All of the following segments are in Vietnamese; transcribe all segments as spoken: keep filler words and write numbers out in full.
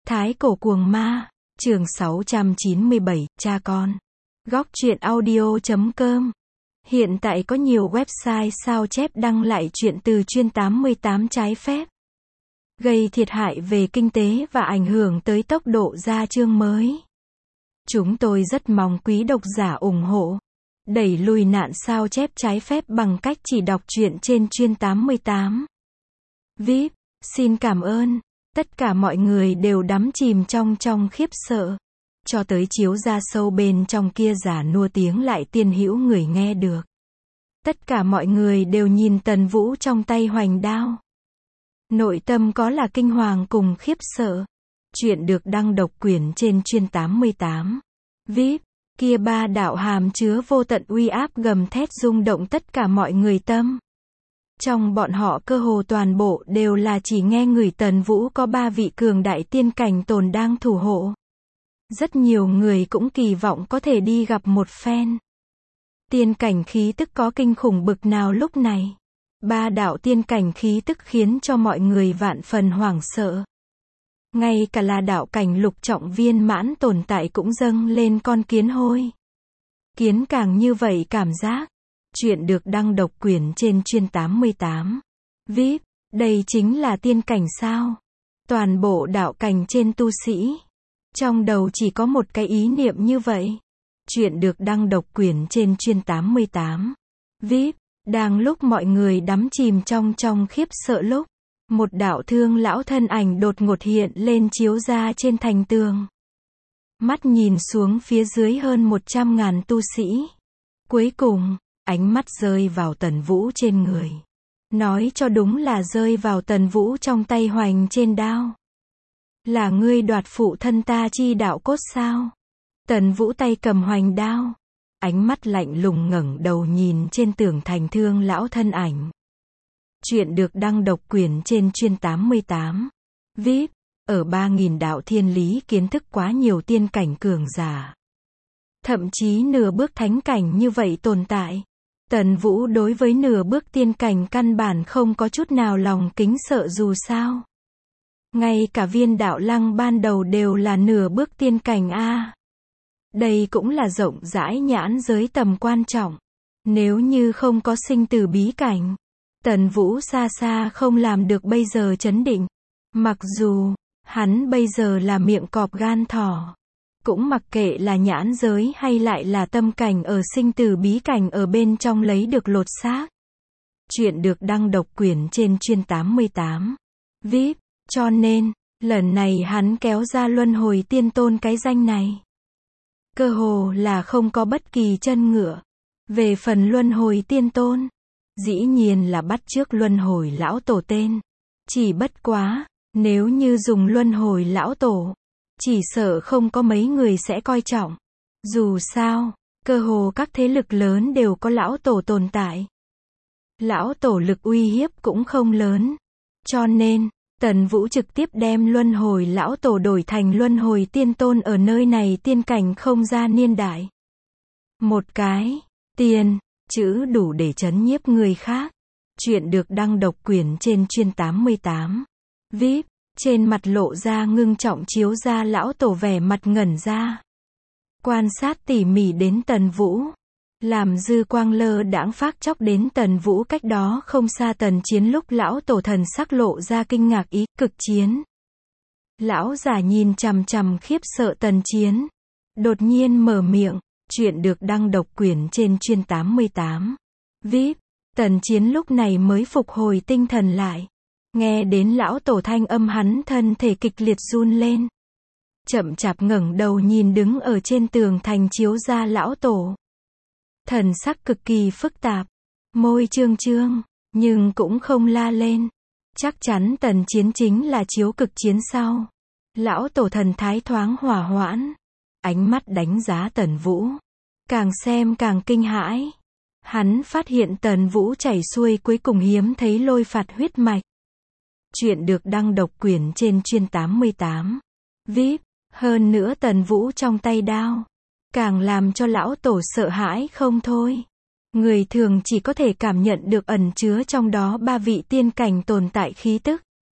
Thái cổ cuồng ma, chương sáu trăm chín mươi bảy, cha con. Góc truyện audio chấm com. Hiện tại có nhiều website sao chép đăng lại truyện từ chuyên tám mươi tám trái phép, gây thiệt hại về kinh tế và ảnh hưởng tới tốc độ ra chương mới. Chúng tôi rất mong quý độc giả ủng hộ, đẩy lùi nạn sao chép trái phép bằng cách chỉ đọc truyện trên chuyên tám mươi tám. vê i pê, xin cảm ơn. Tất cả mọi người đều đắm chìm trong trong khiếp sợ, cho tới chiếu ra sâu bên trong kia già nua tiếng lại tiên hữu người nghe được. Tất cả mọi người đều nhìn Tần Vũ trong tay hoành đao. Nội tâm có là kinh hoàng cùng khiếp sợ. Chuyện được đăng độc quyền trên chuyên tám mươi tám. vê i pê, kia ba đạo hàm chứa vô tận uy áp gầm thét rung động tất cả mọi người tâm. Trong bọn họ cơ hồ toàn bộ đều là chỉ nghe người Tần Vũ có ba vị cường đại tiên cảnh tồn đang thủ hộ. Rất nhiều người cũng kỳ vọng có thể đi gặp một phen. Tiên cảnh khí tức có kinh khủng bực nào lúc này. Ba đạo tiên cảnh khí tức khiến cho mọi người vạn phần hoảng sợ. Ngay cả là đạo cảnh lục trọng viên mãn tồn tại cũng dâng lên con kiến hôi. Kiến càng như vậy cảm giác. Chuyện được đăng độc quyền trên chuyên tám mươi tám. vê i pê, đây chính là tiên cảnh sao? Toàn bộ đạo cảnh trên tu sĩ. Trong đầu chỉ có một cái ý niệm như vậy. Chuyện được đăng độc quyền trên chuyên tám mươi tám. vê i pê, đang lúc mọi người đắm chìm trong trong khiếp sợ lúc, một đạo thương lão thân ảnh đột ngột hiện lên chiếu ra trên thành tường. Mắt nhìn xuống phía dưới hơn một trăm ngàn tu sĩ. Cuối cùng, ánh mắt rơi vào Tần Vũ trên người. Nói cho đúng là rơi vào Tần Vũ trong tay hoành trên đao. Là ngươi đoạt phụ thân ta chi đạo cốt sao? Tần Vũ tay cầm hoành đao. Ánh mắt lạnh lùng ngẩng đầu nhìn trên tường thành thương lão thân ảnh. Chuyện được đăng độc quyền trên chuyên tám mươi tám. vê i pê, ở ba nghìn đạo thiên lý kiến thức quá nhiều tiên cảnh cường giả. Thậm chí nửa bước thánh cảnh như vậy tồn tại. Tần Vũ đối với nửa bước tiên cảnh căn bản không có chút nào lòng kính sợ dù sao. Ngay cả viên đạo lăng ban đầu đều là nửa bước tiên cảnh a. Đây cũng là rộng rãi nhãn giới tầm quan trọng. Nếu như không có sinh tử bí cảnh, Tần Vũ xa xa không làm được bây giờ chấn định. Mặc dù, hắn bây giờ là miệng cọp gan thỏ. Cũng mặc kệ là nhãn giới hay lại là tâm cảnh ở sinh tử bí cảnh ở bên trong lấy được lột xác. Chuyện được đăng độc quyền trên chuyên tám mươi tám. vê i pê, cho nên, lần này hắn kéo ra luân hồi tiên tôn cái danh này. Cơ hồ là không có bất kỳ chân ngựa. Về phần luân hồi tiên tôn, dĩ nhiên là bắt chước luân hồi lão tổ tên. Chỉ bất quá, nếu như dùng luân hồi lão tổ, chỉ sợ không có mấy người sẽ coi trọng. Dù sao, cơ hồ các thế lực lớn đều có lão tổ tồn tại. Lão tổ lực uy hiếp cũng không lớn. Cho nên, Tần Vũ trực tiếp đem luân hồi lão tổ đổi thành luân hồi tiên tôn ở nơi này tiên cảnh không gian niên đại. Một cái, tiên, chữ đủ để trấn nhiếp người khác. Chuyện được đăng độc quyền trên chuyên tám mươi tám. vê i pê, trên mặt lộ ra ngưng trọng chiếu ra lão tổ vẻ mặt ngẩn ra. Quan sát tỉ mỉ đến Tần Vũ. Làm dư quang lơ đãng phát chóc đến Tần Vũ cách đó không xa Tần Chiến lúc lão tổ thần sắc lộ ra kinh ngạc ý, cực chiến. Lão giả nhìn chằm chằm khiếp sợ Tần Chiến. Đột nhiên mở miệng, chuyện được đăng độc quyền trên chuyên tám mươi tám. vê i pê, Tần Chiến lúc này mới phục hồi tinh thần lại. Nghe đến lão tổ thanh âm hắn thân thể kịch liệt run lên. Chậm chạp ngẩng đầu nhìn đứng ở trên tường thành chiếu ra lão tổ. Thần sắc cực kỳ phức tạp, môi trương trương, nhưng cũng không la lên. Chắc chắn Tần Chiến chính là chiếu cực chiến sau. Lão tổ thần thái thoáng hỏa hoãn, ánh mắt đánh giá Tần Vũ. Càng xem càng kinh hãi. Hắn phát hiện Tần Vũ chảy xuôi cuối cùng hiếm thấy lôi phạt huyết mạch. Chuyện được đăng độc quyền trên chuyên tám mươi tám. vê i pê, hơn nữa Tần Vũ trong tay đao. Càng làm cho lão tổ sợ hãi không thôi. Người thường chỉ có thể cảm nhận được ẩn chứa trong đó ba vị tiên cảnh tồn tại khí tức.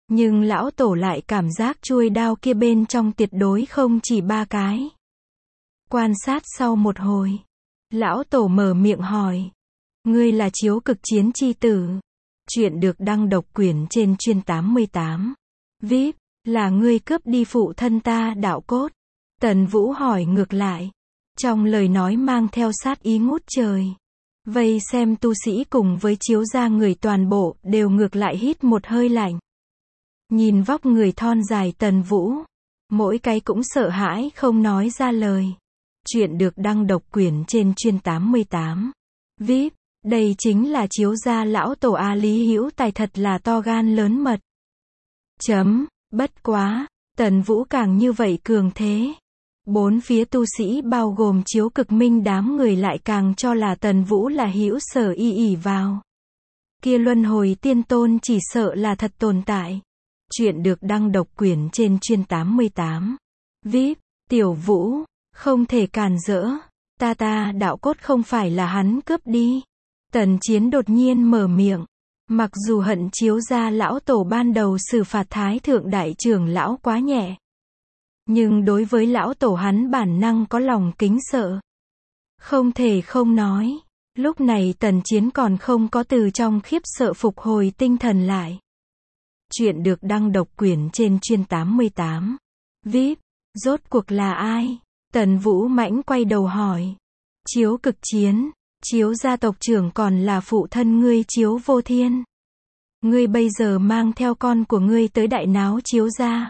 Nhưng lão tổ lại cảm giác chuôi đao kia bên trong tuyệt đối không chỉ ba cái. Quan sát sau một hồi, lão tổ mở miệng hỏi. Ngươi là Chiếu Cực Chiến chi tử. Chuyện được đăng độc quyền trên chuyên tám mươi tám. vê i pê, là ngươi cướp đi phụ thân ta đạo cốt. Tần Vũ hỏi ngược lại. Trong lời nói mang theo sát ý ngút trời. Vây xem tu sĩ cùng với Chiếu gia người toàn bộ đều ngược lại hít một hơi lạnh. Nhìn vóc người thon dài Tần Vũ, mỗi cái cũng sợ hãi không nói ra lời. Chuyện được đăng độc quyền trên chuyên tám mươi tám. vê i pê, đây chính là Chiếu gia lão tổ A Lý Hữu Tài, thật là to gan lớn mật. Chấm, bất quá, Tần Vũ càng như vậy cường thế. Bốn phía tu sĩ bao gồm Chiếu Cực Minh đám người lại càng cho là Tần Vũ là hữu sở y ỷ vào. Kia luân hồi tiên tôn chỉ sợ là thật tồn tại. Chuyện được đăng độc quyền trên chuyên tám mươi tám. vê i pê, Tiểu Vũ, không thể cản rỡ. Ta ta đạo cốt không phải là hắn cướp đi. Tần Chiến đột nhiên mở miệng. Mặc dù hận Chiếu gia lão tổ ban đầu xử phạt Thái thượng đại trưởng lão quá nhẹ, nhưng đối với lão tổ hắn bản năng có lòng kính sợ. Không thể không nói, lúc này Tần Chiến còn không có từ trong khiếp sợ phục hồi tinh thần lại. Chuyện được đăng độc quyền trên chuyên tám mươi tám. vê i pê, rốt cuộc là ai? Tần Vũ mãnh quay đầu hỏi. Chiếu Cực Chiến, Chiếu gia tộc trưởng còn là phụ thân ngươi Chiếu Vô Thiên. Ngươi bây giờ mang theo con của ngươi tới đại náo Chiếu gia.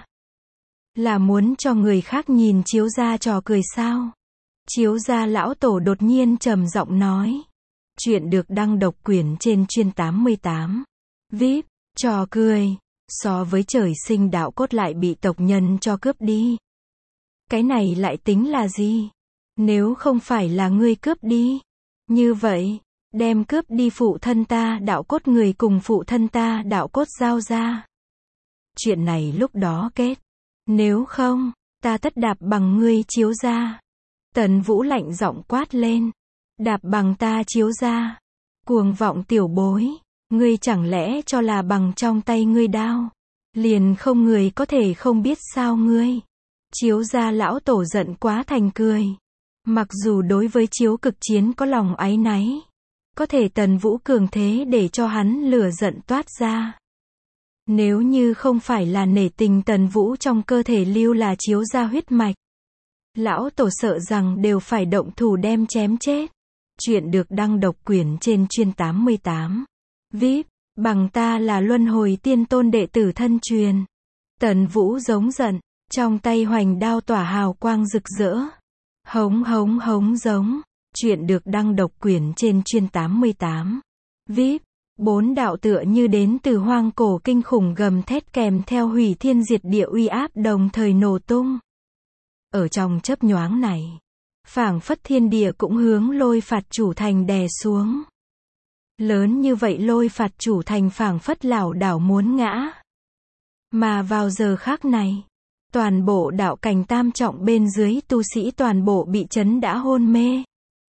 Là muốn cho người khác nhìn Chiếu gia trò cười sao? Chiếu gia lão tổ đột nhiên trầm giọng nói. Chuyện được đăng độc quyền trên chuyên tám mươi tám. vê i pê, trò cười. So với trời sinh đạo cốt lại bị tộc nhân cho cướp đi. Cái này lại tính là gì? Nếu không phải là ngươi cướp đi. Như vậy, đem cướp đi phụ thân ta đạo cốt người cùng phụ thân ta đạo cốt giao ra. Chuyện này lúc đó kết. Nếu không, ta tất đạp bằng ngươi Chiếu gia. Tần Vũ lạnh giọng quát lên. Đạp bằng ta Chiếu gia. Cuồng vọng tiểu bối. Ngươi chẳng lẽ cho là bằng trong tay ngươi đao, liền không người có thể không biết sao ngươi? Chiếu gia lão tổ giận quá thành cười. Mặc dù đối với Chiếu Cực Chiến có lòng áy náy, có thể Tần Vũ cường thế để cho hắn lửa giận toát ra. Nếu như không phải là nể tình Tần Vũ trong cơ thể lưu là Chiếu gia huyết mạch, lão tổ sợ rằng đều phải động thủ đem chém chết. Chuyện được đăng độc quyền trên chuyên tám mươi tám. vê i pê, bằng ta là luân hồi tiên tôn đệ tử thân truyền. Tần Vũ giống giận, trong tay hoành đao tỏa hào quang rực rỡ. Hống hống hống giống. Chuyện được đăng độc quyền trên chuyên tám mươi tám. vê i pê, bốn đạo tựa như đến từ hoang cổ kinh khủng gầm thét kèm theo hủy thiên diệt địa uy áp đồng thời nổ tung. Ở trong chớp nhoáng này, phảng phất thiên địa cũng hướng Lôi Phạt chủ thành đè xuống. Lớn như vậy Lôi Phạt chủ thành phảng phất lảo đảo muốn ngã. Mà vào giờ khác này, toàn bộ đạo cảnh tam trọng bên dưới tu sĩ toàn bộ bị chấn đã hôn mê.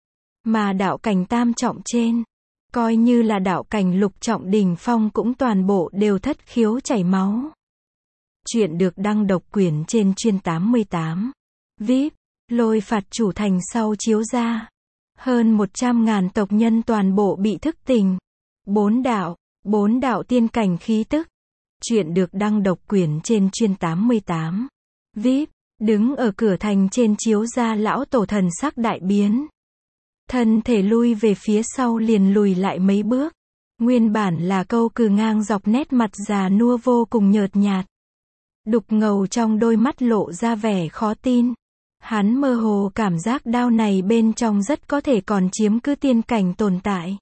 Mà đạo cảnh tam trọng trên, coi như là đạo cảnh lục trọng đỉnh phong cũng toàn bộ đều thất khiếu chảy máu. Chuyện được đăng độc quyền trên chuyên tám mươi tám. vê i pê, Lôi Phạt chủ thành sau Chiếu gia. Hơn một trăm ngàn tộc nhân toàn bộ bị thức tỉnh. Bốn đạo, bốn đạo tiên cảnh khí tức. Chuyện được đăng độc quyền trên chuyên tám mươi tám. vê i pê, đứng ở cửa thành trên Chiếu gia lão tổ thần sắc đại biến. Thân thể lui về phía sau liền lùi lại mấy bước. Nguyên bản là câu cừ ngang dọc nét mặt già nua vô cùng nhợt nhạt. Đục ngầu trong đôi mắt lộ ra vẻ khó tin. Hắn mơ hồ cảm giác đao này bên trong rất có thể còn chiếm cứ tiên cảnh tồn tại.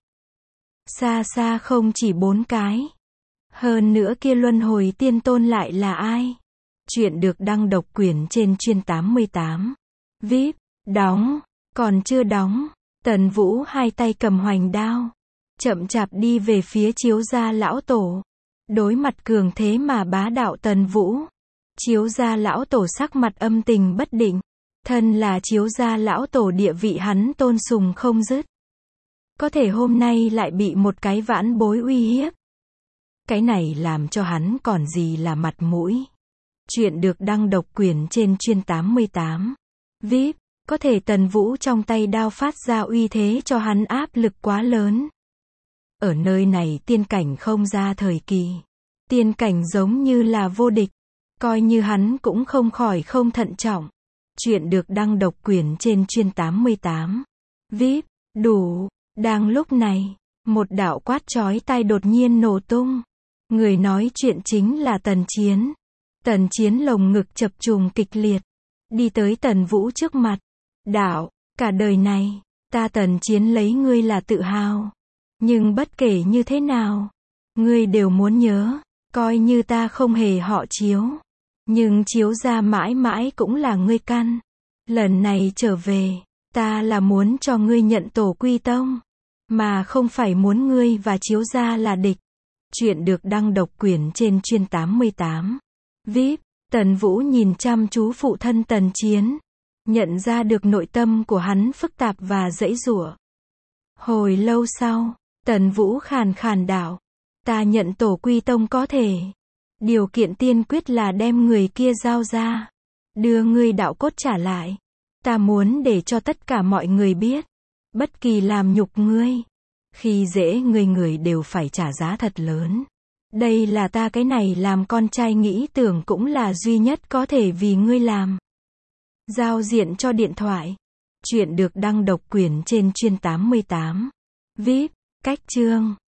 Xa xa không chỉ bốn cái. Hơn nữa kia luân hồi tiên tôn lại là ai? Chuyện được đăng độc quyền trên chuyên tám mươi tám. vê i pê, đóng, còn chưa đóng. Tần Vũ hai tay cầm hoành đao, chậm chạp đi về phía Chiếu gia lão tổ. Đối mặt cường thế mà bá đạo Tần Vũ, Chiếu gia lão tổ sắc mặt âm tình bất định. Thân là Chiếu gia lão tổ địa vị hắn tôn sùng không dứt. Có thể hôm nay lại bị một cái vãn bối uy hiếp. Cái này làm cho hắn còn gì là mặt mũi. Chuyện được đăng độc quyền trên chuyên tám mươi tám. vê i pê, có thể Tần Vũ trong tay đao phát ra uy thế cho hắn áp lực quá lớn. Ở nơi này tiên cảnh không ra thời kỳ. Tiên cảnh giống như là vô địch. Coi như hắn cũng không khỏi không thận trọng. Chuyện được đăng độc quyền trên chuyên tám mươi tám. vê i pê, đủ. Đang lúc này, một đạo quát chói tai đột nhiên nổ tung. Người nói chuyện chính là Tần Chiến. Tần Chiến lồng ngực chập trùng kịch liệt. Đi tới Tần Vũ trước mặt. Đạo, cả đời này, ta Tần Chiến lấy ngươi là tự hào. Nhưng bất kể như thế nào, ngươi đều muốn nhớ, coi như ta không hề họ Chiếu. Nhưng Chiếu gia mãi mãi cũng là ngươi căn. Lần này trở về, ta là muốn cho ngươi nhận tổ quy tông, mà không phải muốn ngươi và Chiếu gia là địch. Chuyện được đăng độc quyền trên chuyên tám mươi tám. vê i pê, Tần Vũ nhìn chăm chú phụ thân Tần Chiến. Nhận ra được nội tâm của hắn phức tạp và giãy giụa. Hồi lâu sau, Tần Vũ khàn khàn đạo. Ta nhận tổ quy tông có thể. Điều kiện tiên quyết là đem người kia giao ra. Đưa ngươi đạo cốt trả lại. Ta muốn để cho tất cả mọi người biết. Bất kỳ làm nhục ngươi, khi dễ ngươi người đều phải trả giá thật lớn. Đây là ta cái này làm con trai nghĩ tưởng cũng là duy nhất có thể vì ngươi làm. Giao diện cho điện thoại. Chuyện được đăng độc quyền trên chuyên tám mươi tám. vê i pê, cách chương.